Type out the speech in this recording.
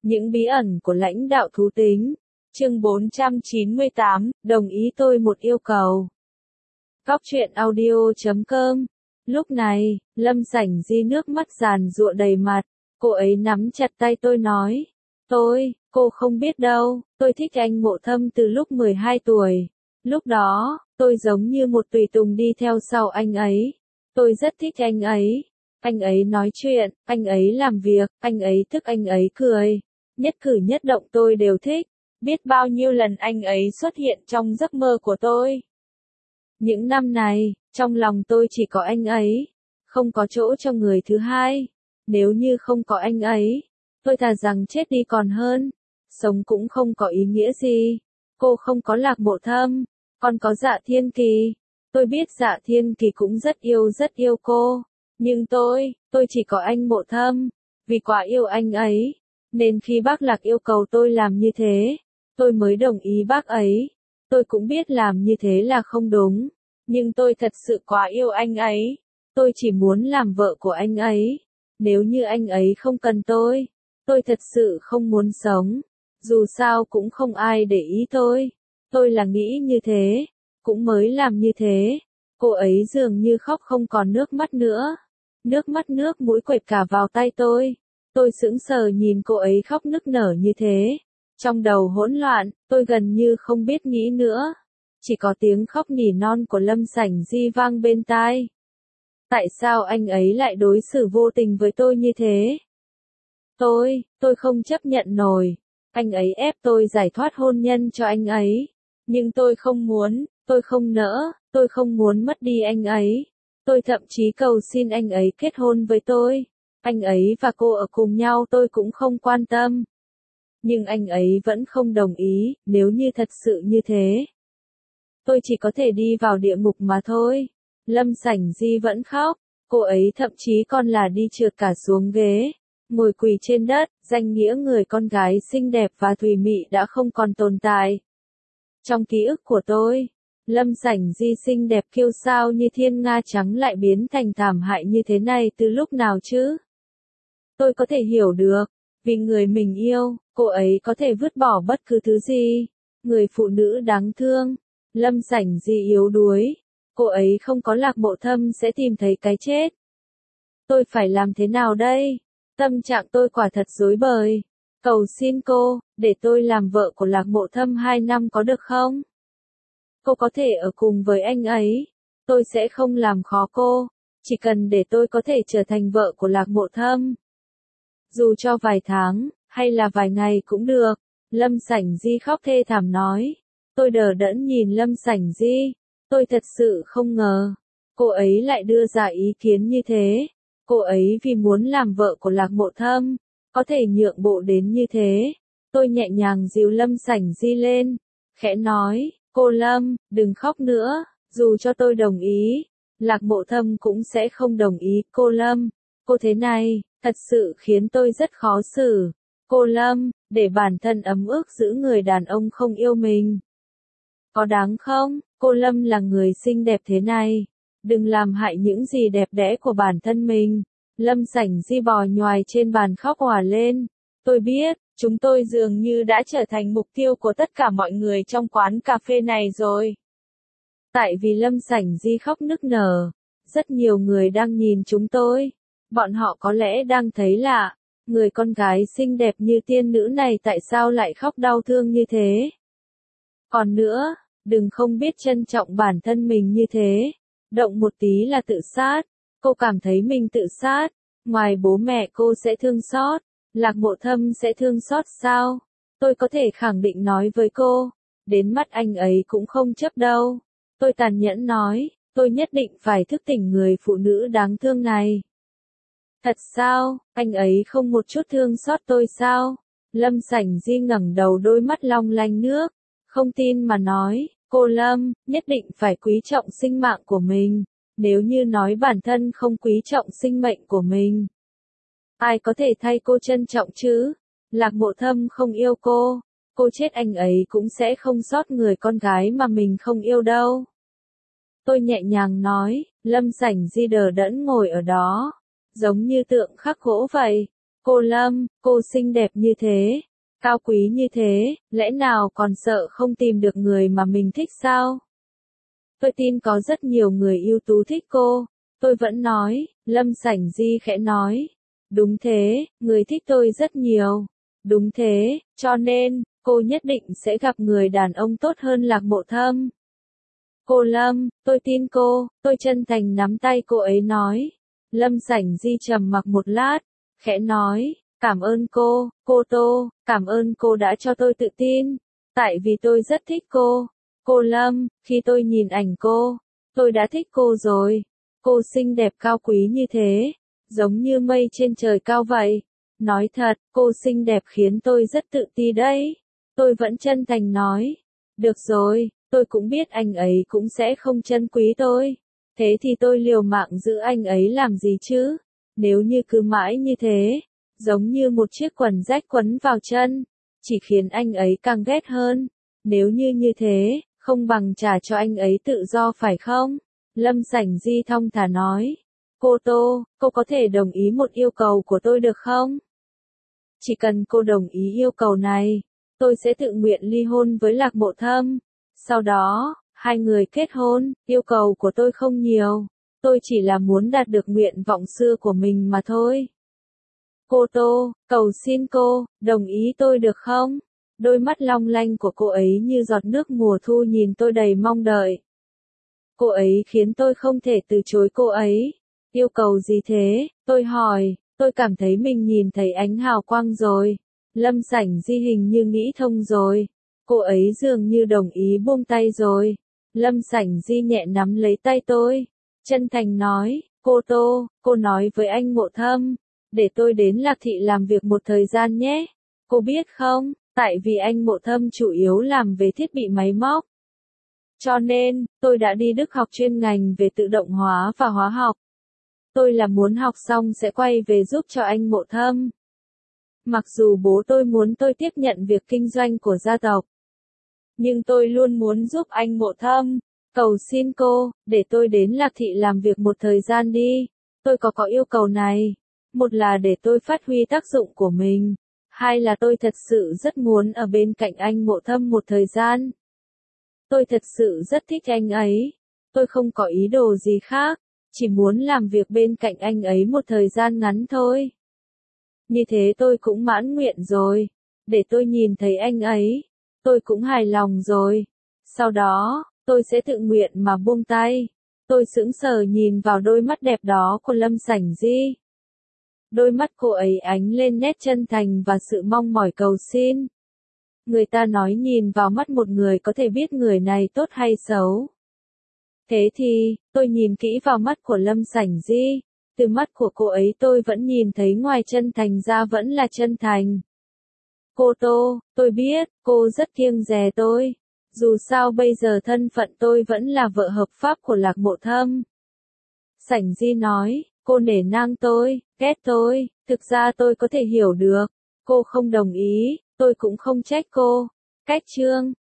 Những bí ẩn của lãnh đạo thú tính. Chương 498, đồng ý tôi một yêu cầu. Góc truyện audio.com. Lúc này, Lâm Sảnh Di nước mắt giàn giụa đầy mặt, cô ấy nắm chặt tay tôi nói, cô không biết đâu, tôi thích anh Mộ Thâm từ lúc 12 tuổi. Lúc đó, tôi giống như một tùy tùng đi theo sau anh ấy. Tôi rất thích anh ấy. Anh ấy nói chuyện, anh ấy làm việc, anh ấy thức, anh ấy cười. Nhất cử nhất động tôi đều thích. Biết bao nhiêu lần anh ấy xuất hiện trong giấc mơ của tôi. Những năm này, trong lòng tôi chỉ có anh ấy. Không có chỗ cho người thứ hai. Nếu như không có anh ấy, tôi thà rằng chết đi còn hơn. Sống cũng không có ý nghĩa gì. Cô không có Lạc Mộ Thâm, còn có Dạ Thiên Kỳ. Tôi biết Dạ Thiên Kỳ cũng rất yêu cô. Nhưng tôi chỉ có anh Mộ Thâm. Vì quá yêu anh ấy, nên khi bác Lạc yêu cầu tôi làm như thế, tôi mới đồng ý bác ấy. Tôi cũng biết làm như thế là không đúng, nhưng tôi thật sự quá yêu anh ấy. Tôi chỉ muốn làm vợ của anh ấy. Nếu như anh ấy không cần tôi thật sự không muốn sống. Dù sao cũng không ai để ý tôi. Tôi là nghĩ như thế, cũng mới làm như thế. Cô ấy dường như khóc không còn nước mắt nữa. Nước mũi quệt cả vào tay tôi. Tôi sững sờ nhìn cô ấy khóc nức nở như thế. Trong đầu hỗn loạn, tôi gần như không biết nghĩ nữa. Chỉ có tiếng khóc nỉ non của Lâm Sảnh Di vang bên tai. Tại sao anh ấy lại đối xử vô tình với tôi như thế? Tôi không chấp nhận nổi. Anh ấy ép tôi giải thoát hôn nhân cho anh ấy. Nhưng tôi không muốn, tôi không nỡ, tôi không muốn mất đi anh ấy. Tôi thậm chí cầu xin anh ấy kết hôn với tôi. Anh ấy và cô ở cùng nhau tôi cũng không quan tâm. Nhưng anh ấy vẫn không đồng ý. Nếu như thật sự như thế, tôi chỉ có thể đi vào địa ngục mà thôi. Lâm Sảnh Di vẫn khóc. Cô ấy thậm chí còn là đi trượt cả xuống ghế, ngồi quỳ trên đất. Danh nghĩa người con gái xinh đẹp và thùy mị đã không còn tồn tại. Trong ký ức của tôi, Lâm Sảnh Di xinh đẹp kiêu sao như thiên nga trắng lại biến thành thảm hại như thế này từ lúc nào chứ? Tôi có thể hiểu được, vì người mình yêu, cô ấy có thể vứt bỏ bất cứ thứ gì. Người phụ nữ đáng thương, Lâm Sảnh Di yếu đuối, cô ấy không có Lạc Mộ Thâm sẽ tìm thấy cái chết. Tôi phải làm thế nào đây? Tâm trạng tôi quả thật rối bời. Cầu xin cô, để tôi làm vợ của Lạc Mộ Thâm 2 năm có được không? Cô có thể ở cùng với anh ấy. Tôi sẽ không làm khó cô. Chỉ cần để tôi có thể trở thành vợ của Lạc Mộ Thâm. Dù cho vài tháng, hay là vài ngày cũng được. Lâm Sảnh Di khóc thê thảm nói. Tôi đờ đẫn nhìn Lâm Sảnh Di. Tôi thật sự không ngờ. Cô ấy lại đưa ra ý kiến như thế. Cô ấy vì muốn làm vợ của Lạc Mộ Thâm, có thể nhượng bộ đến như thế. Tôi nhẹ nhàng dìu Lâm Sảnh Di lên, khẽ nói, cô Lâm, đừng khóc nữa. Dù cho tôi đồng ý, Lạc Mộ Thâm cũng sẽ không đồng ý. Cô Lâm, cô thế này, thật sự khiến tôi rất khó xử. Cô Lâm, để bản thân ấm ức giữ người đàn ông không yêu mình, có đáng không? Cô Lâm là người xinh đẹp thế này, đừng làm hại những gì đẹp đẽ của bản thân mình. Lâm Sảnh Di bò nhoài trên bàn khóc òa lên. Tôi biết, chúng tôi dường như đã trở thành mục tiêu của tất cả mọi người trong quán cà phê này rồi. Tại vì Lâm Sảnh Di khóc nức nở, rất nhiều người đang nhìn chúng tôi. Bọn họ có lẽ đang thấy lạ, người con gái xinh đẹp như tiên nữ này tại sao lại khóc đau thương như thế. Còn nữa, đừng không biết trân trọng bản thân mình như thế. Động một tí là tự sát. Cô cảm thấy mình tự sát. Ngoài bố mẹ cô sẽ thương xót, Lạc Mộ Thâm sẽ thương xót sao? Tôi có thể khẳng định nói với cô, đến mắt anh ấy cũng không chấp đâu. Tôi tàn nhẫn nói, tôi nhất định phải thức tỉnh người phụ nữ đáng thương này. Thật sao, anh ấy không một chút thương xót tôi sao? Lâm Sảnh Di ngẩng đầu đôi mắt long lanh nước, không tin mà nói, cô Lâm, nhất định phải quý trọng sinh mạng của mình. Nếu như nói bản thân không quý trọng sinh mệnh của mình, ai có thể thay cô trân trọng chứ? Lạc Mộ Thâm không yêu cô chết anh ấy cũng sẽ không sót người con gái mà mình không yêu đâu. Tôi nhẹ nhàng nói. Lâm Sảnh Di đờ đẫn ngồi ở đó, giống như tượng khắc gỗ vậy. Cô Lâm, cô xinh đẹp như thế, cao quý như thế, lẽ nào còn sợ không tìm được người mà mình thích sao? Tôi tin có rất nhiều người ưu tú thích cô. Tôi vẫn nói, Lâm Sảnh Di khẽ nói. Đúng thế, người thích tôi rất nhiều. Đúng thế, cho nên, cô nhất định sẽ gặp người đàn ông tốt hơn Lạc Mộ Thâm. Cô Lâm, tôi tin cô, tôi chân thành nắm tay cô ấy nói. Lâm Sảnh Di trầm mặc một lát, khẽ nói, cảm ơn cô Tô, cảm ơn cô đã cho tôi tự tin, tại vì tôi rất thích cô. Cô Lâm, khi tôi nhìn ảnh cô, tôi đã thích cô rồi. Cô xinh đẹp cao quý như thế, giống như mây trên trời cao vậy. Nói thật, cô xinh đẹp khiến tôi rất tự ti đấy. Tôi vẫn chân thành nói. Được rồi, tôi cũng biết anh ấy cũng sẽ không trân quý tôi. Thế thì tôi liều mạng giữ anh ấy làm gì chứ? Nếu như cứ mãi như thế, giống như một chiếc quần rách quấn vào chân, chỉ khiến anh ấy càng ghét hơn. Nếu như thế, không bằng trả cho anh ấy tự do phải không? Lâm Sảnh Di thong thả nói. Cô Tô, cô có thể đồng ý một yêu cầu của tôi được không? Chỉ cần cô đồng ý yêu cầu này, tôi sẽ tự nguyện ly hôn với Lạc Mộ Thâm. Sau đó, hai người kết hôn, yêu cầu của tôi không nhiều. Tôi chỉ là muốn đạt được nguyện vọng xưa của mình mà thôi. Cô Tô, cầu xin cô, đồng ý tôi được không? Đôi mắt long lanh của cô ấy như giọt nước mùa thu nhìn tôi đầy mong đợi. Cô ấy khiến tôi không thể từ chối cô ấy. Yêu cầu gì thế? Tôi hỏi, tôi cảm thấy mình nhìn thấy ánh hào quang rồi. Lâm Sảnh Di hình như nghĩ thông rồi. Cô ấy dường như đồng ý buông tay rồi. Lâm Sảnh Di nhẹ nắm lấy tay tôi. Chân thành nói, cô Tô, cô nói với anh Mộ Thâm, để tôi đến Lạc Thị làm việc một thời gian nhé. Cô biết không, tại vì anh Mộ Thâm chủ yếu làm về thiết bị máy móc. Cho nên, tôi đã đi Đức học chuyên ngành về tự động hóa và hóa học. Tôi là muốn học xong sẽ quay về giúp cho anh Mộ Thâm. Mặc dù bố tôi muốn tôi tiếp nhận việc kinh doanh của gia tộc, nhưng tôi luôn muốn giúp anh Mộ Thâm. Cầu xin cô, để tôi đến Lạc Thị làm việc một thời gian đi. Tôi có yêu cầu này. Một là để tôi phát huy tác dụng của mình. Hai là tôi thật sự rất muốn ở bên cạnh anh Mộ Thâm một thời gian. Tôi thật sự rất thích anh ấy. Tôi không có ý đồ gì khác. Chỉ muốn làm việc bên cạnh anh ấy một thời gian ngắn thôi. Như thế tôi cũng mãn nguyện rồi. Để tôi nhìn thấy anh ấy. Tôi cũng hài lòng rồi. Sau đó, tôi sẽ tự nguyện mà buông tay. Tôi sững sờ nhìn vào đôi mắt đẹp đó của Lâm Sảnh Di. Đôi mắt cô ấy ánh lên nét chân thành và sự mong mỏi cầu xin. Người ta nói nhìn vào mắt một người có thể biết người này tốt hay xấu. Thế thì, tôi nhìn kỹ vào mắt của Lâm Sảnh Di. Từ mắt của cô ấy tôi vẫn nhìn thấy ngoài chân thành ra vẫn là chân thành. Cô Tô, tôi biết, cô rất kiêng dè tôi. Dù sao bây giờ thân phận tôi vẫn là vợ hợp pháp của Lạc Mộ Thâm. Sảnh Di nói, cô nể nang tôi, ghét tôi, thực ra tôi có thể hiểu được. Cô không đồng ý, tôi cũng không trách cô. Cách chương